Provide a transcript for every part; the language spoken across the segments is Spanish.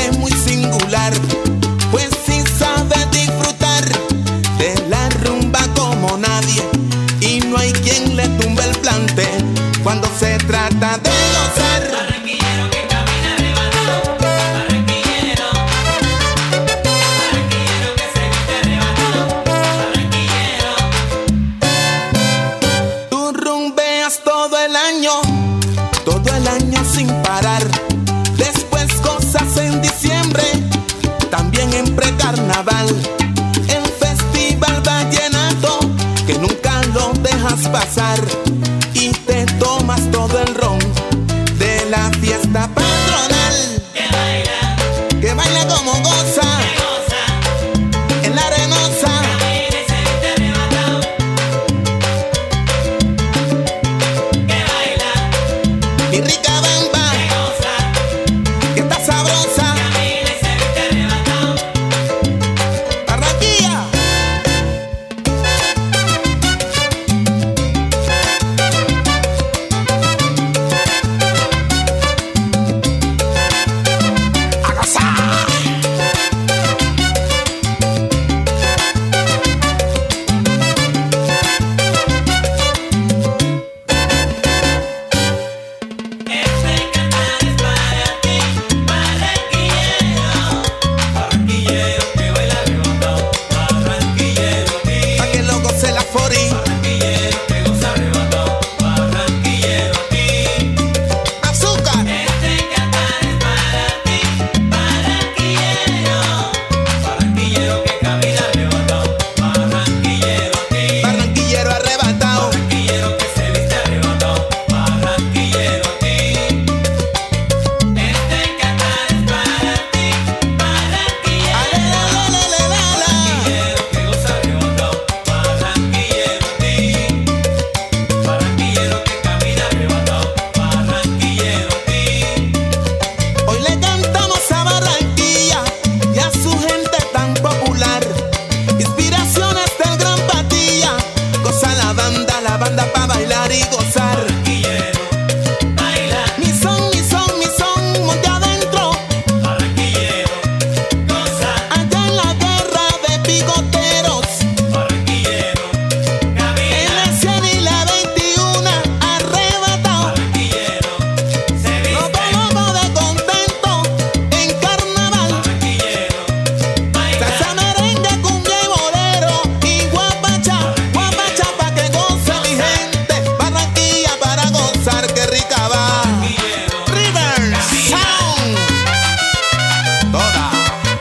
es muy singular, pues sí sabe disfrutar de la rumba como nadie, y no hay quien le tumbe el plante cuando se trata de gozar. Barranquillero que camina arrebatado, barranquillero, barranquillero que se viste arrebatado, barranquillero. Tú rumbeas todo el año sin parar. Después gozas en diciembre, también en precarnaval. El festival vallenato que nunca lo dejas pasar, y te tomas todo el ron de la fiesta patronal. Que baila como goza, en la arenosa. Mi rica bamba, que está sabrosa. Barranquilla. A gozar. Pa' que lo goce la fori. Azúcar. Barranquillero arrebatado. Hoy le cantamos a Barranquilla y a su gente tan popular. Inspiraciones del gran Patilla. Goza la banda pa' bailar y gozar. Mi son, monte adentro. Allá en la guerra de picoteros. En la 100 y la 21 arrebatado. Loco de contento en carnaval. Salsa, merengue, cumbia y bolero y guapacha pa' que goce mi gente. Barranquilla para gozar, que rica va. River Sound. Toda.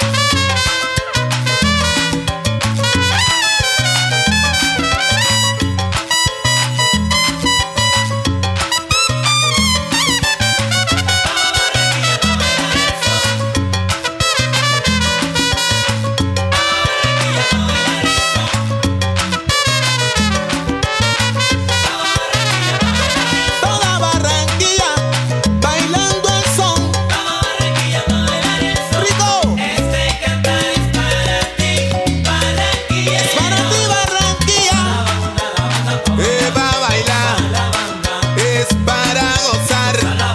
Toda Barranquilla bailando el son. Rico. Es para ti, Barranquilla. Es para bailar. Es para gozar.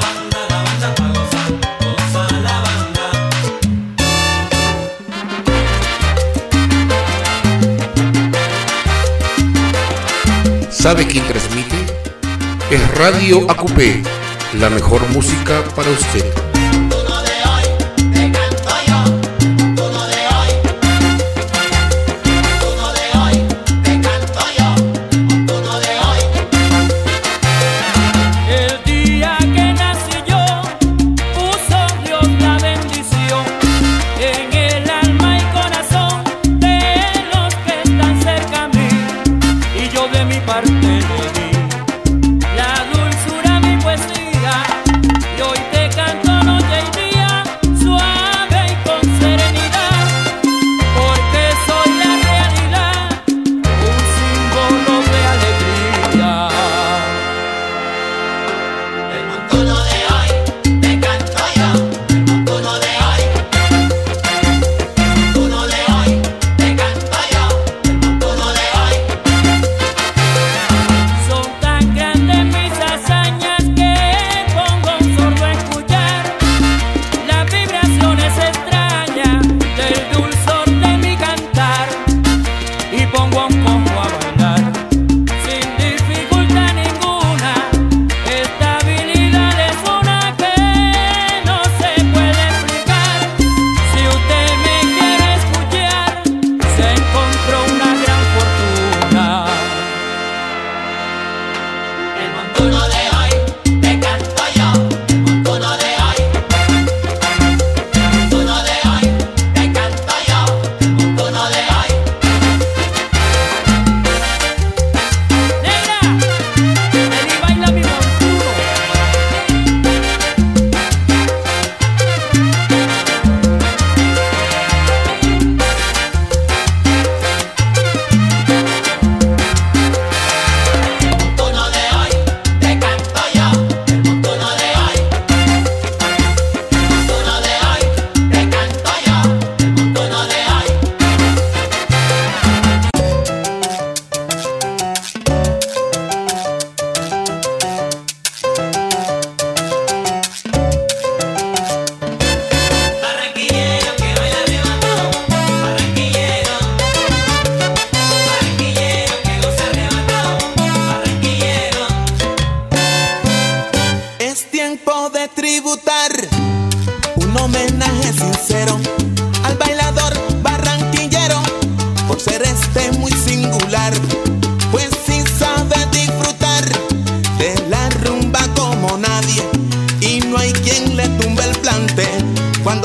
¿Sabe quién transmite? Es Radio ACUPE, la mejor música para usted. Uno de hoy, te canto yo. Uno de hoy. Uno de hoy, te canto yo. Uno de hoy. El día que nací yo, puso Dios la bendición en el alma y corazón de los que están cerca a mí, y yo de mi parte le di la dulzura, mi poesía, y hoy te canto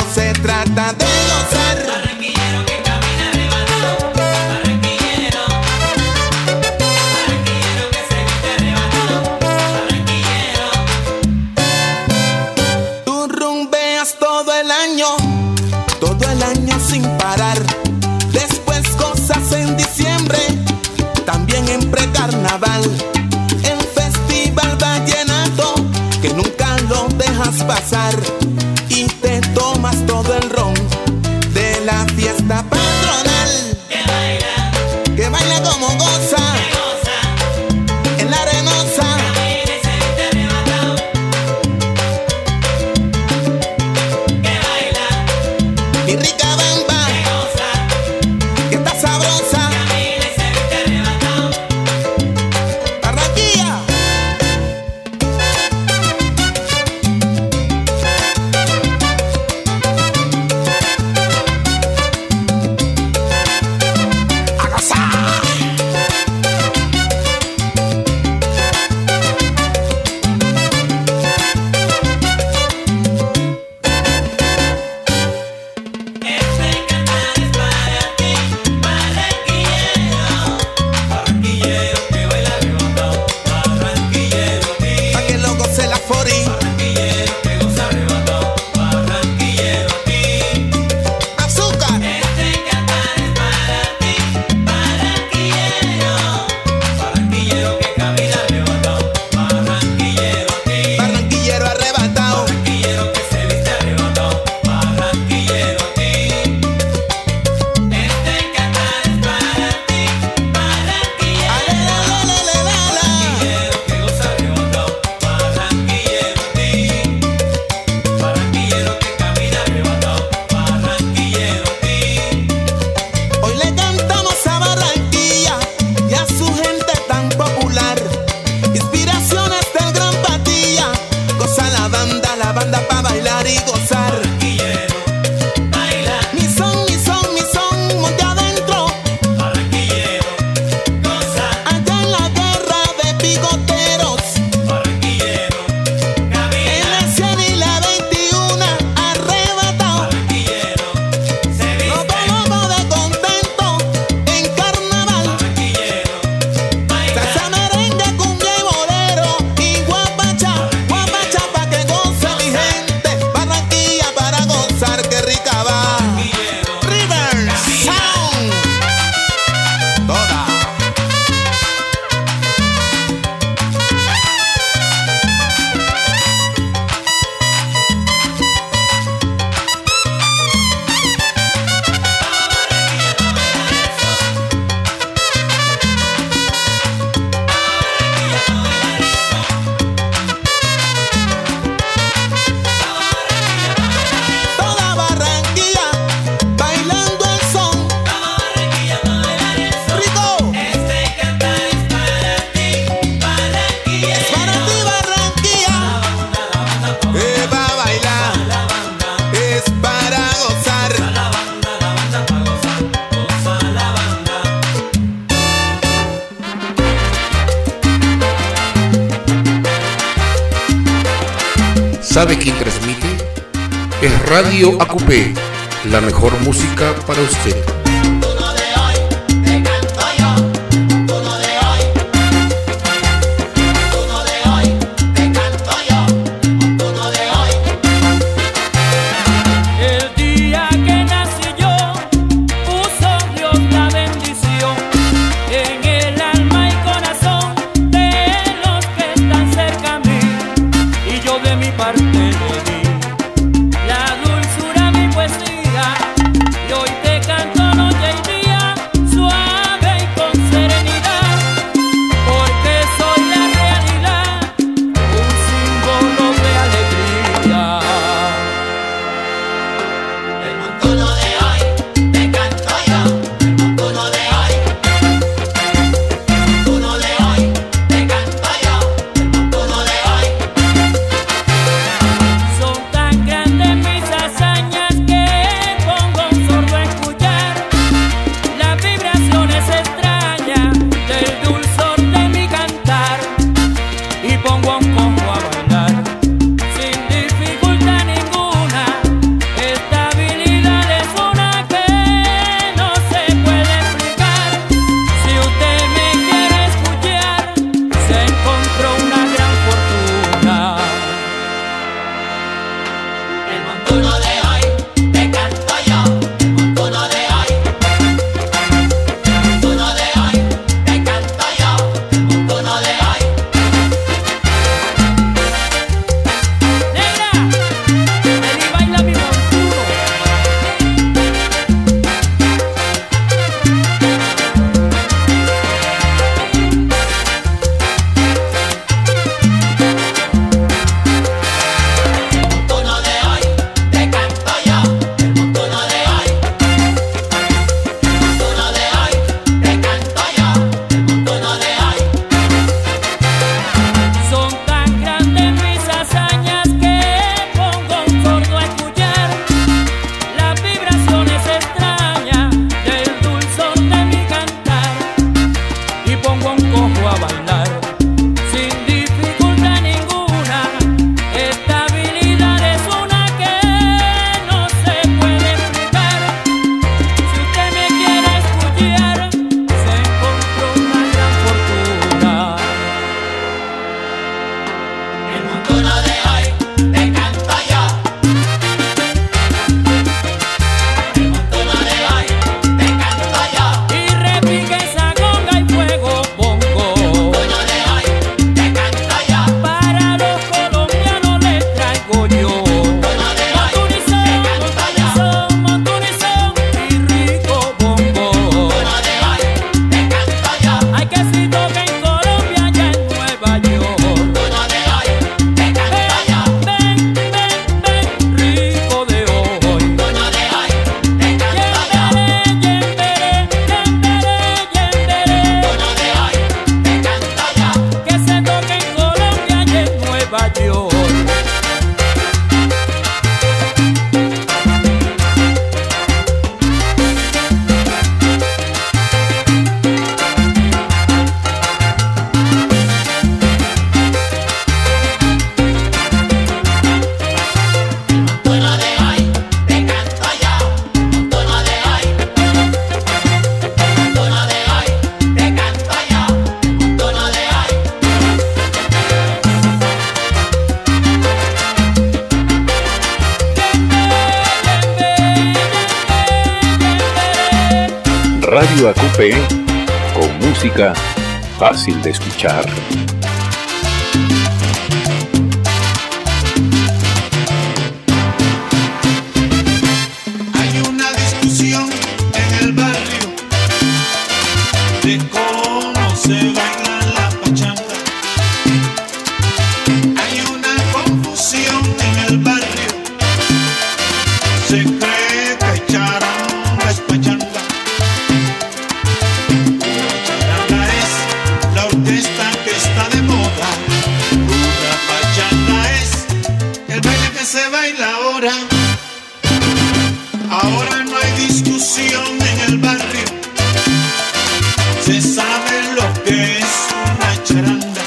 se trata de gozar. Barranquillero que camina arrebatado, barranquillero, barranquillero que se viste arrebatado, barranquillero. Tú rumbeas todo el año sin parar. Después gozas en diciembre, también en precarnaval. El festival vallenato, que nunca lo dejas pasar. Y te tomas todo el ron de la fiesta patronal. Que baila como goza, en la arenosa. Camina y se viste arrebatado, que baila, Mi rica bamba, que goza. que está sabrosa. Camina y se viste arrebatado, Barranquilla. A gozar. este cantar es para ti, barranquillero, barranquillero que baila arrebatado, barranquillero ti, Pa' que lo goce la fori. barranquillero que goza arrebatado, barranquillero ti. Azúcar. Este cantar es para ti, barranquillero, barranquillero que camina arrebatado, barranquillero ti, Barranquillero arrebatado. barranquillero que se viste arrebatado, barranquillero ti. Este cantar es para ti, barranquillero, Alelelelelala. barranquillero que goza arrebatado, barranquillero ti, barranquillero que camina arrebatado, barranquillero ti. Hoy le cantamos a Barranquilla y a su gente tan popular. Inspiraciones del gran Patilla. Goza la banda pa' bailar y gozar. Barranquillero, baila, Mi son, monte adentro. barranquillero, goza, Allá en la guerra de bigoteros. barranquillero, En camina, la 100 y la 21, arrebatado. barranquillero, se Loco, viste, loco de contento en carnaval. barranquillero, baila, Salsa, merengue, cumbia y bolero y guapacha pa' que goce mi gente. Barranquilla para gozar, que rica va. River Sound. Toda. Toda Barranquilla bailando el son. Rico. este cantar es para ti, barranquillero, Es para ti, Barranquilla. Es para bailar. Es para gozar. la banda pa' gozar, goza la banda. ¿Sabe quién transmite? Es Radio AQP, la mejor música para usted. Tú no de hoy, te canto yo. Tú no de hoy, tú no de hoy, te canto yo. Tú no de hoy, El día que nací yo, puso Dios la bendición en el alma y corazón de los que están cerca a mí. Y yo de mi parte le di la dulzura a mi poesía. Y hoy te canto noche y Radio ACUPE, con música fácil de escuchar. Hay una discusión en el barrio de cómo se baila la pachanga. Hay una confusión en el barrio, se cree que charanga es pachanga. Charanga es la orquesta que está de moda. Una pachanga es el baile que se baila ahora. Ahora no hay discusión en el barrio, se sabe lo que es una charanga.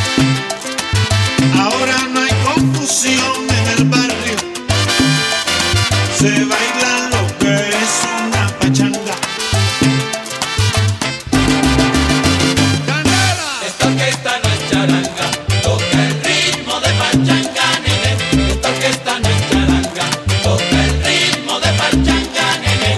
Ahora no hay confusión en el barrio, se baila lo que es una pachanga. ¡Candela! Esta orquesta no es charanga, toca el ritmo de pachanga, nene. Esta orquesta no es charanga, toca el ritmo de pachanga, nene.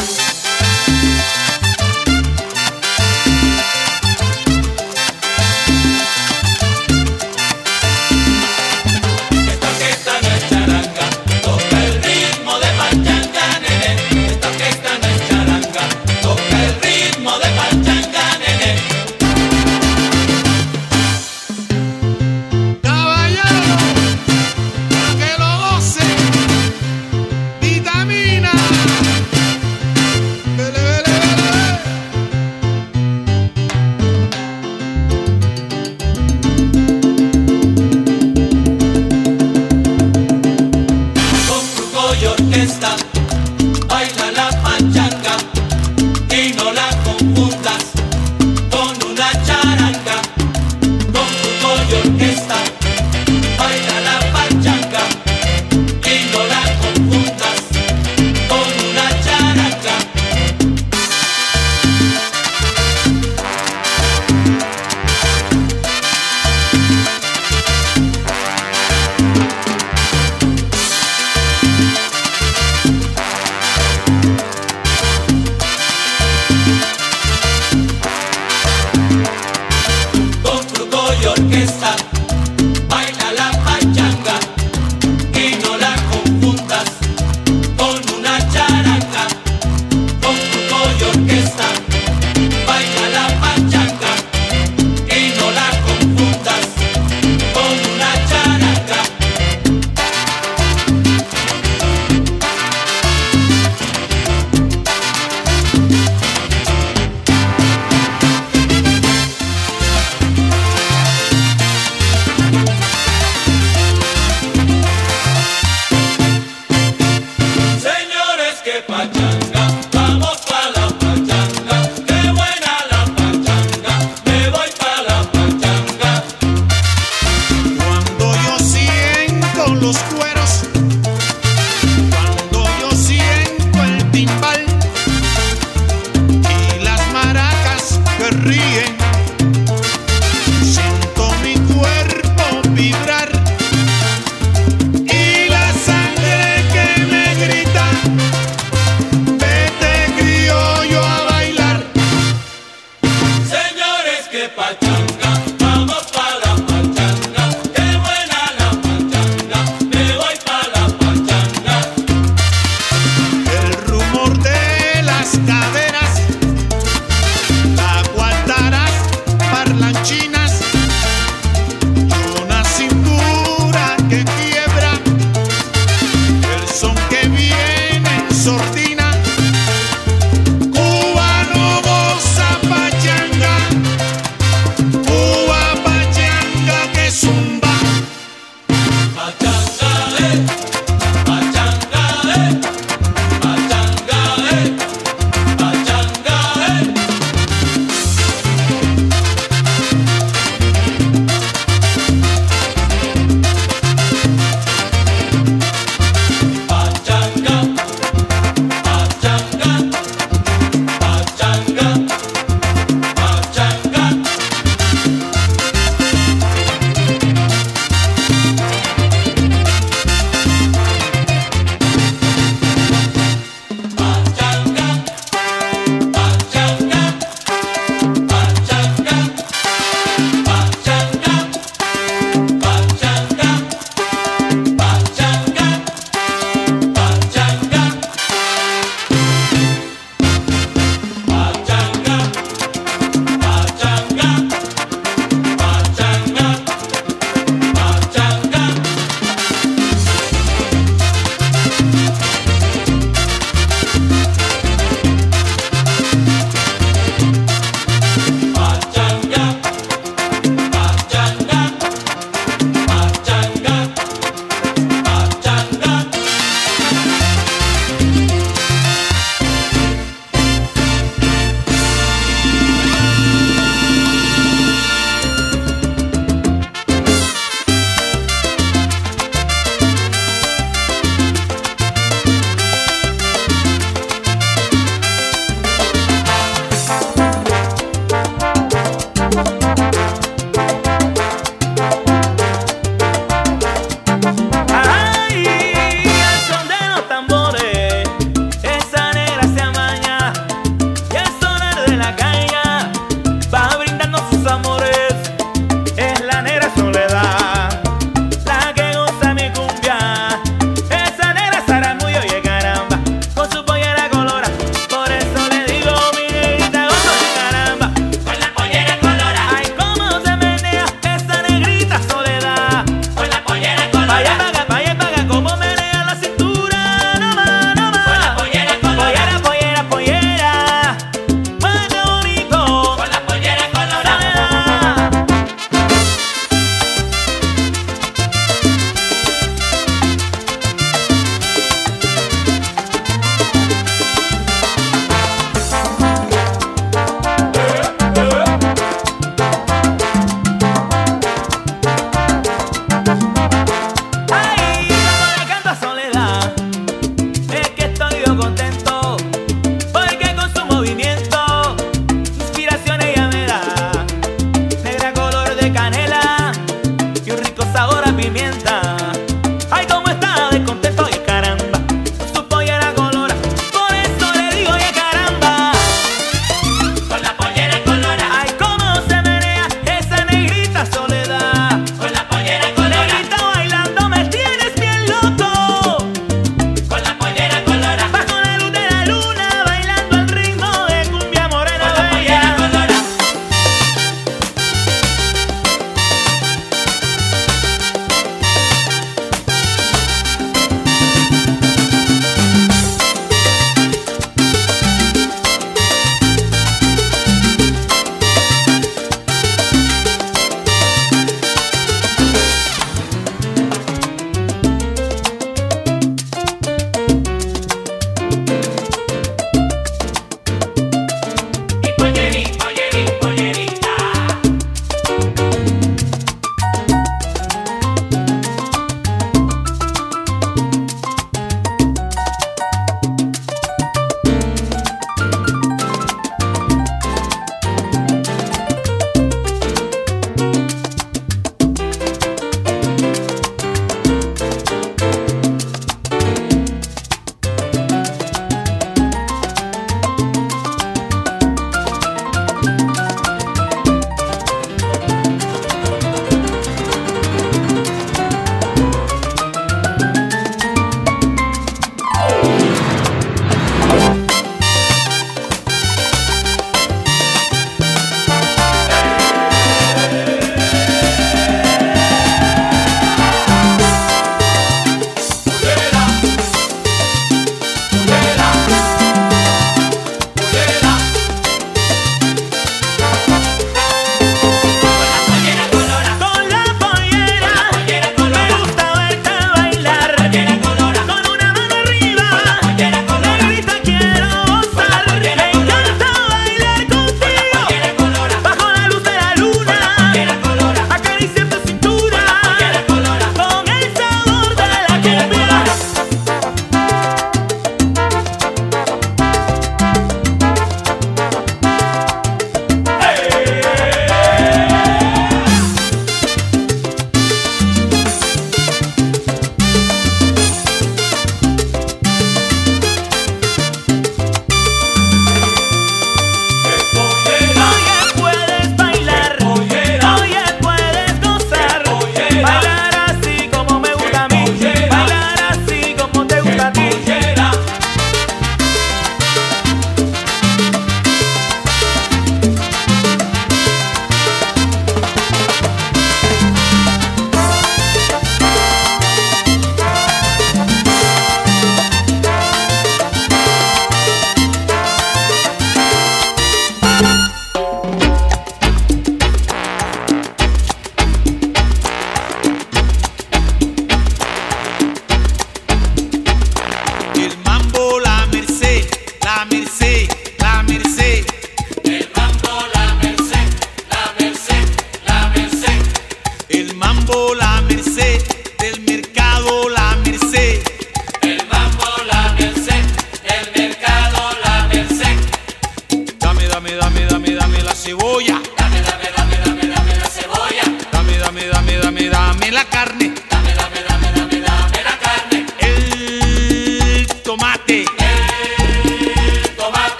Esta orquesta no es charanga, toca el ritmo de pachanga, nene. Esta orquesta no es charanga, toca el ritmo de pachanga, nene. Caballero, para que lo gocen, vitamina. Vele, vele, vele. Con truco y orquesta baila la pachanga y no la confundas con una charanga. Con truco y orquesta baila la pachanga y no la confundas con una charanga. Con truco y orquesta baila la pachanga y no la confundas con una charanga. Con truco y orquesta baila la pachanga y no la confundas con una charanga. Señores, que pachanga, vamos pa' la pachanga, qué buena la pachanga, me voy pa' la pachanga. Cuando yo siento los cueros, cuando yo siento el timbal y las maracas que ríen, siento mi cuerpo vibrar y la sangre que me grita,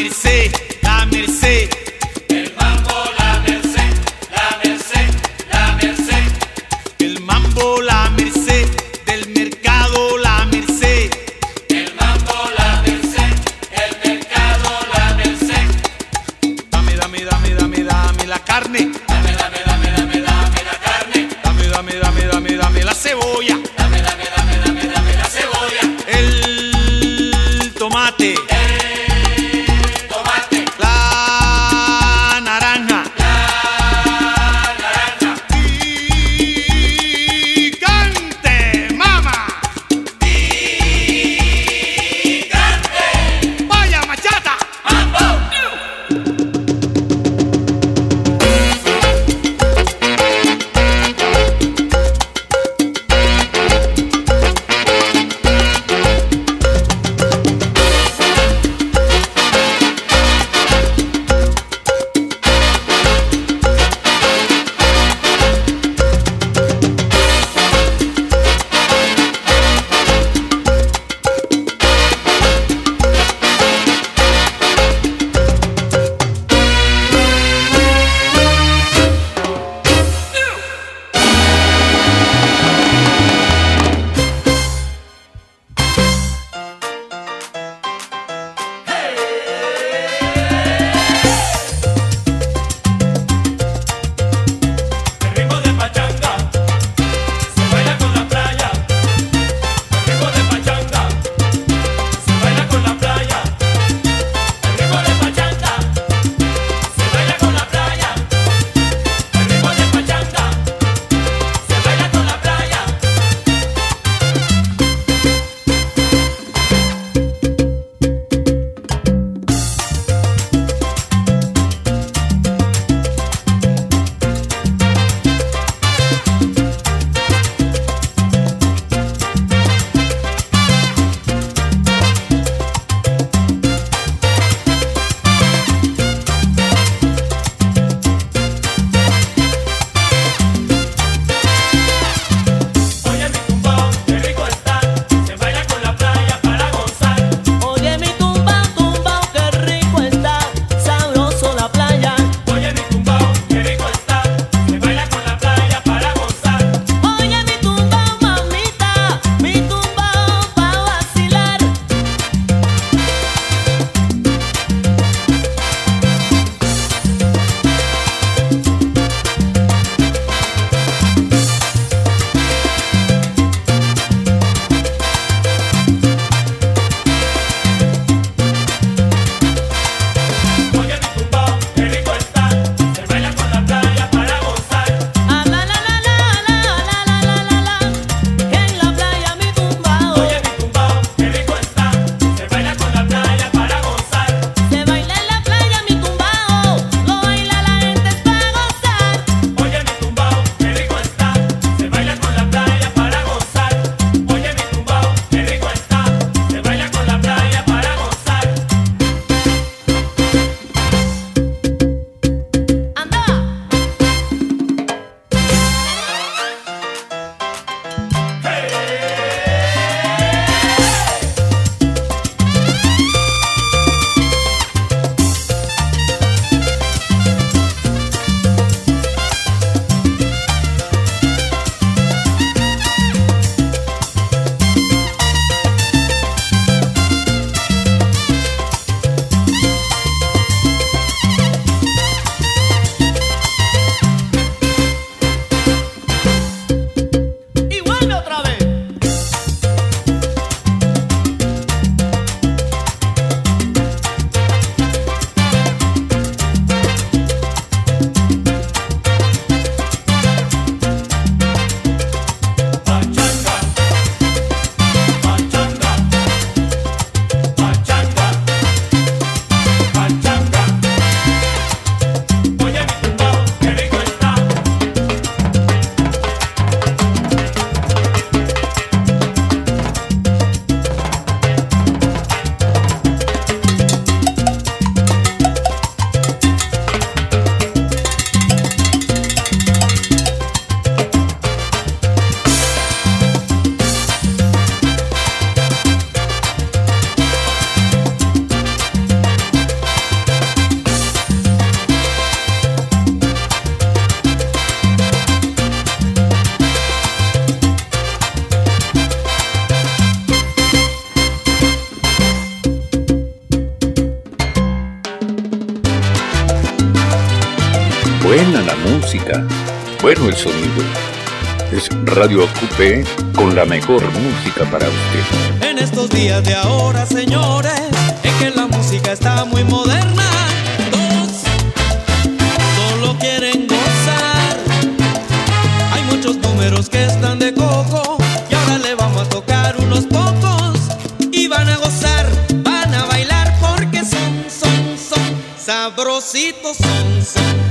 merced, la merced. El mambo, la merced, la merced, la merced. El mambo, la merced, del mercado, la merced. El mambo, la merced, el mercado, la merced. Dame, dame, dame, dame, dame la carne. Dame, dame, dame, dame, dame la carne. Dame, dame, dame, dame, dame la cebolla. Dame, dame, dame, dame, dame la cebolla. El tomate. Tomate. Buena la música, bueno el sonido. Es Radio Acupé con la mejor música para usted. En estos días de ahora, señores, es que la música está muy moderna. Todos solo quieren gozar. Hay muchos números que están de coco y ahora le vamos a tocar unos pocos. Y van a gozar, van a bailar porque son sabrositos, son.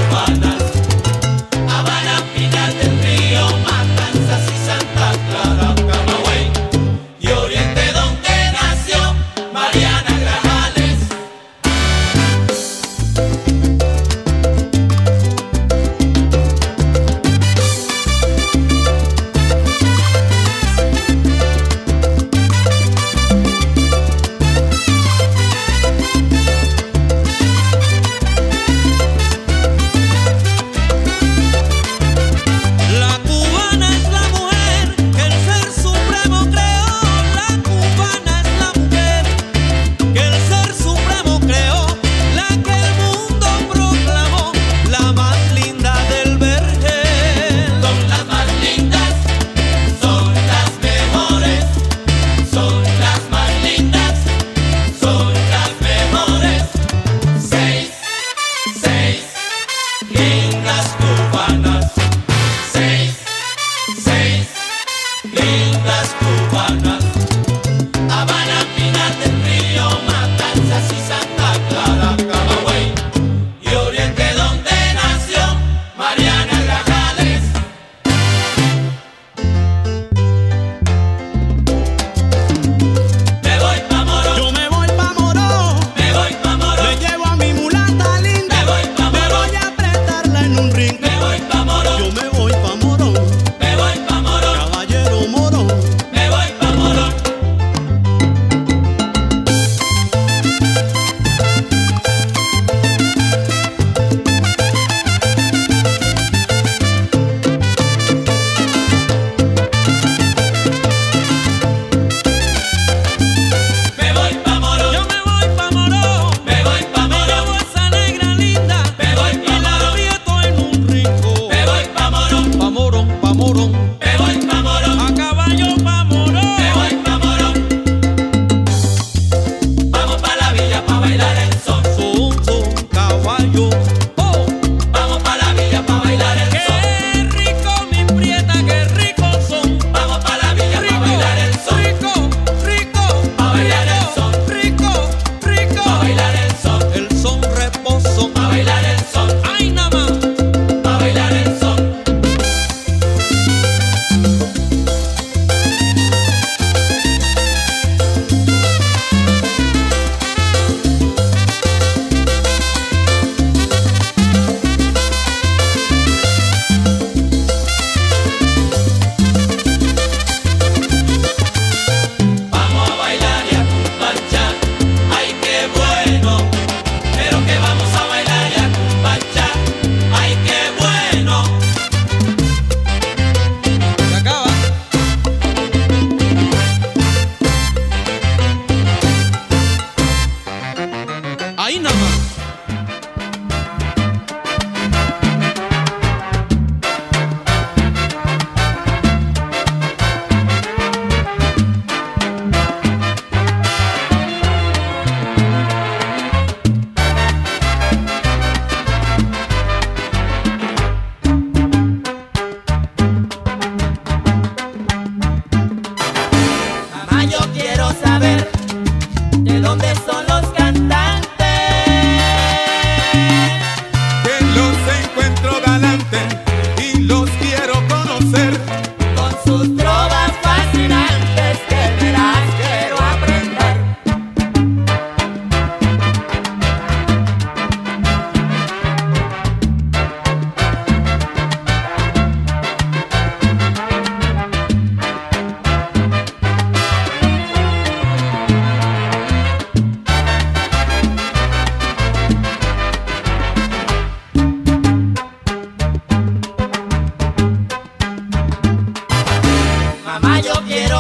Habana, Pinar del Río, Matanzas y Santa Clara.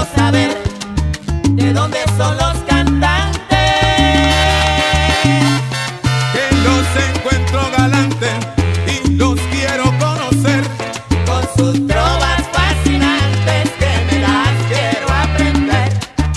saber de dónde son los cantantes. Que los encuentro galantes y los quiero conocer. Con sus trovas fascinantes que me las quiero aprender.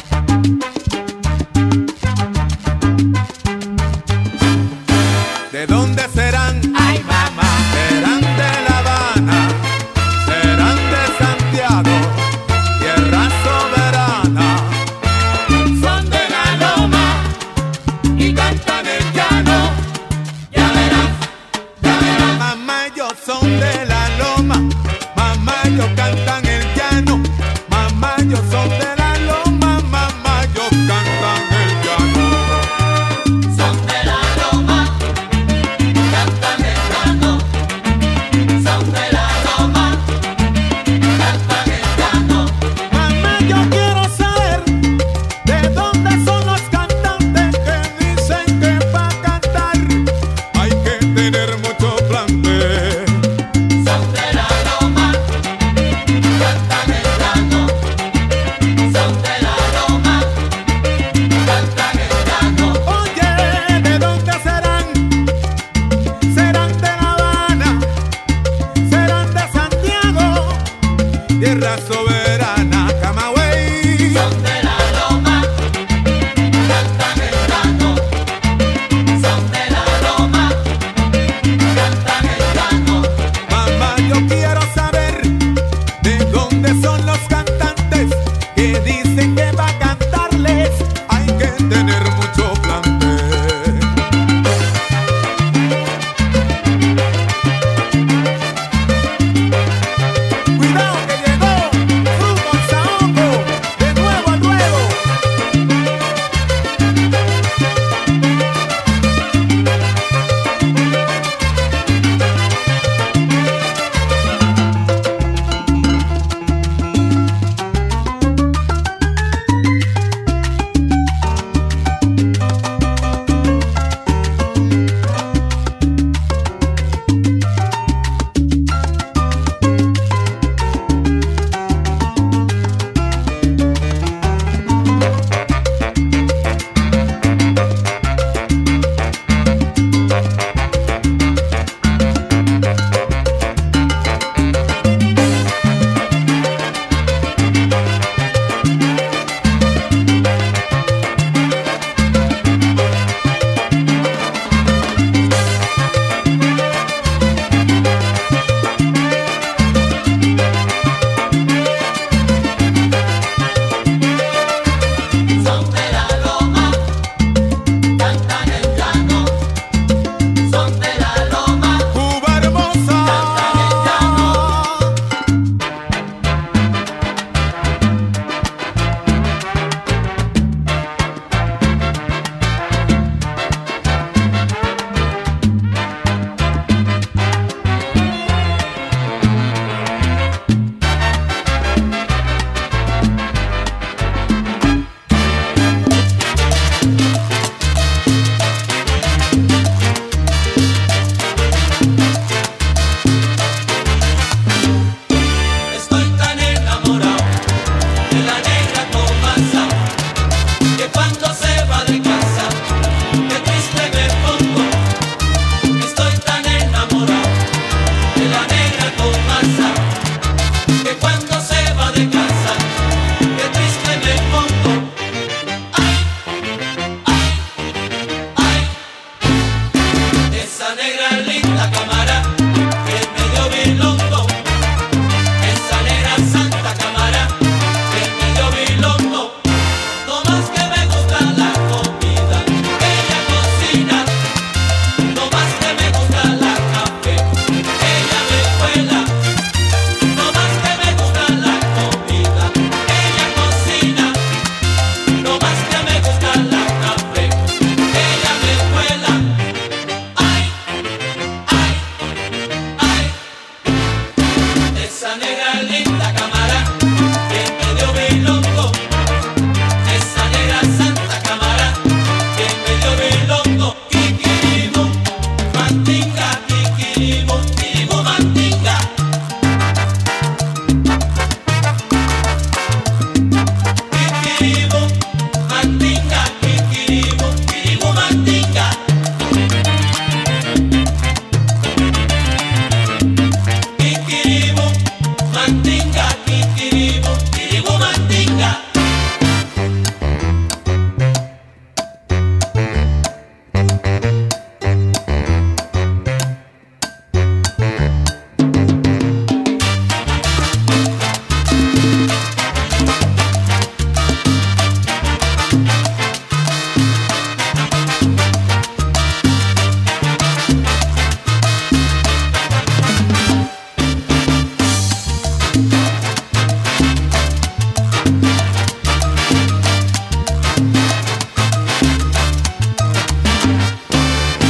¿De dónde serán? Ay, mamá. Serán de La Habana, serán de Santiago, tierra soberana. Son de la loma y cantan el llano. Ya verás, ya verás. Mamá, ellos son de la loma, mamá.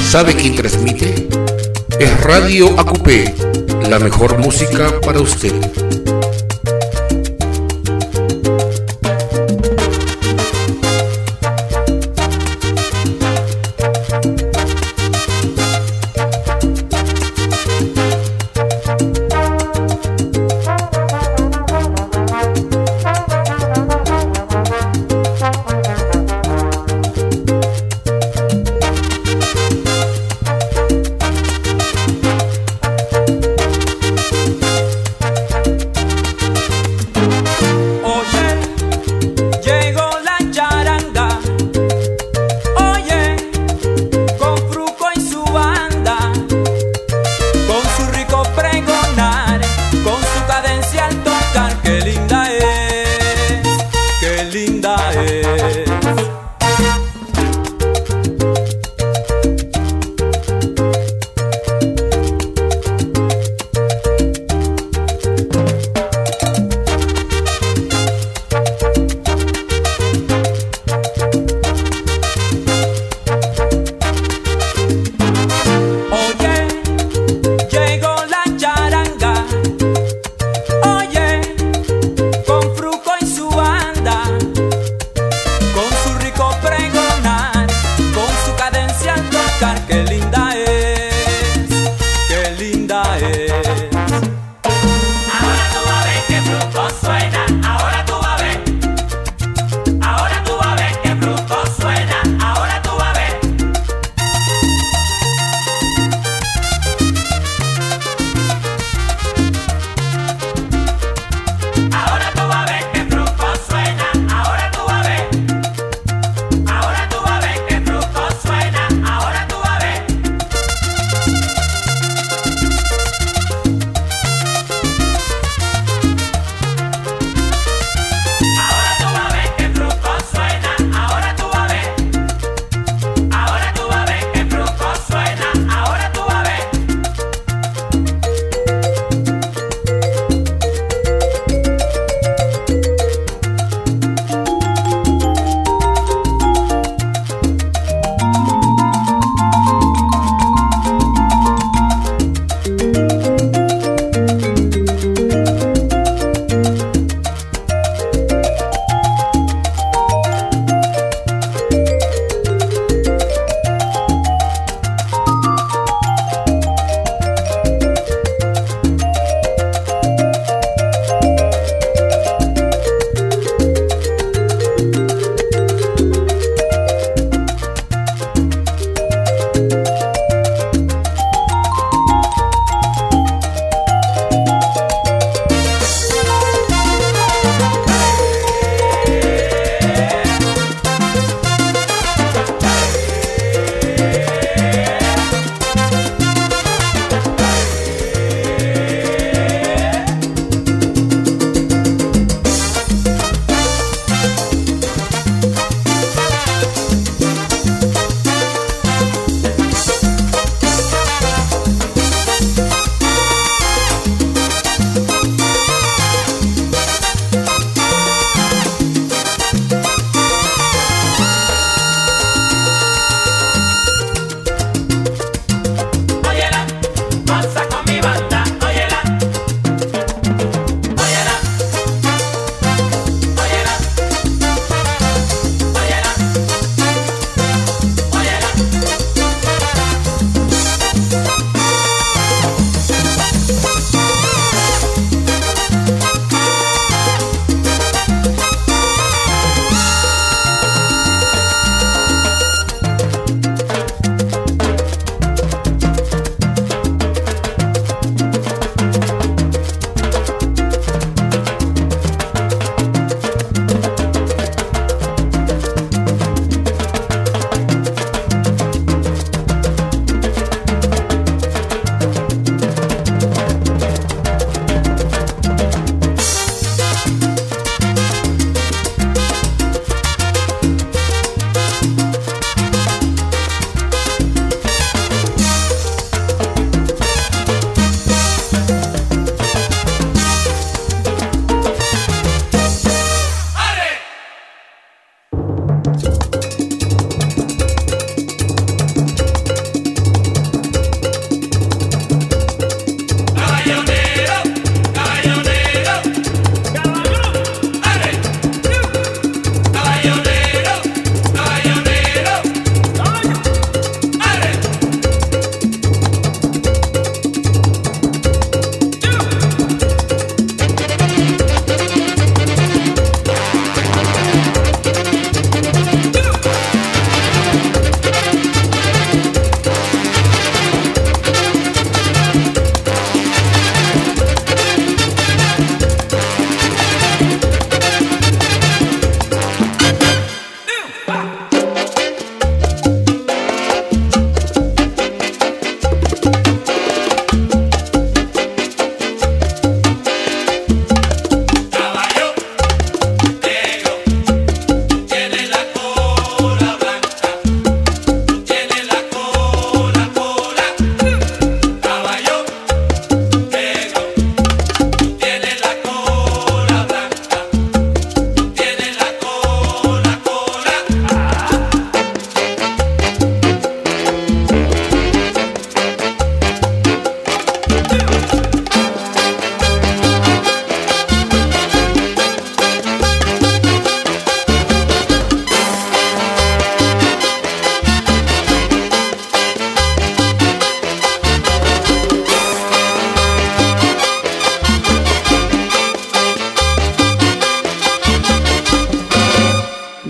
¿Sabe quién transmite? Es Radio AQP, la mejor música para usted. Oye, llegó la charanga. Oye,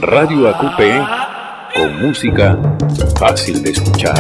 Radio AQP con música fácil de escuchar.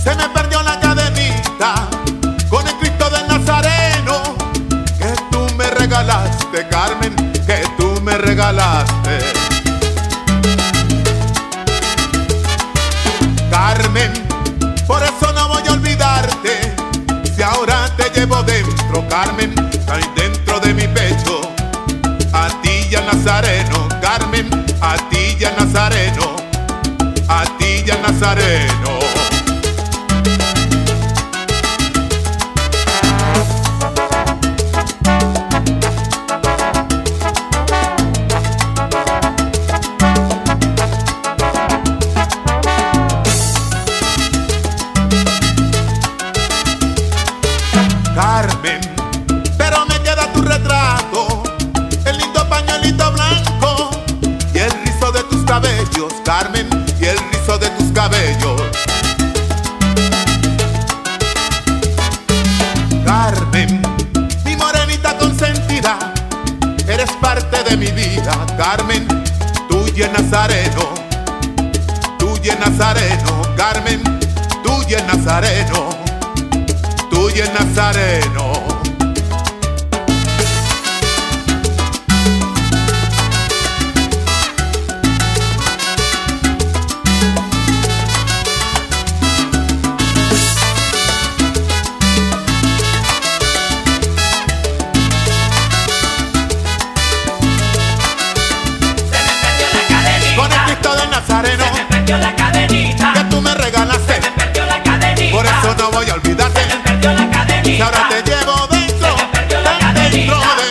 Se me perdió la cadenita con el Cristo del Nazareno que tú me regalaste, Carmen, que tú me regalaste. Carmen, por eso no voy a olvidarte. Si ahora te llevo dentro, Carmen, ahí dentro de mi pecho. A ti y al Nazareno, Carmen, a ti y al Nazareno, a ti y al Nazareno. Carmen, pero me queda tu retrato, el lindo pañuelito blanco y el rizo de tus cabellos, Carmen, y el rizo de tus cabellos. Carmen, mi morenita consentida, eres parte de mi vida, Carmen, tú y el Nazareno, tú y el Nazareno, Carmen, tú y el Nazareno, tú y el Nazareno. Con el Cristo del Nazareno, Se me perdió la cadenita. que tú me regalaste, Se me perdió la cadenita. por eso no voy a olvidarte. Se me perdió la cadenita. Si ahora te llevo dentro, Se me perdió la tan dentro cadenita.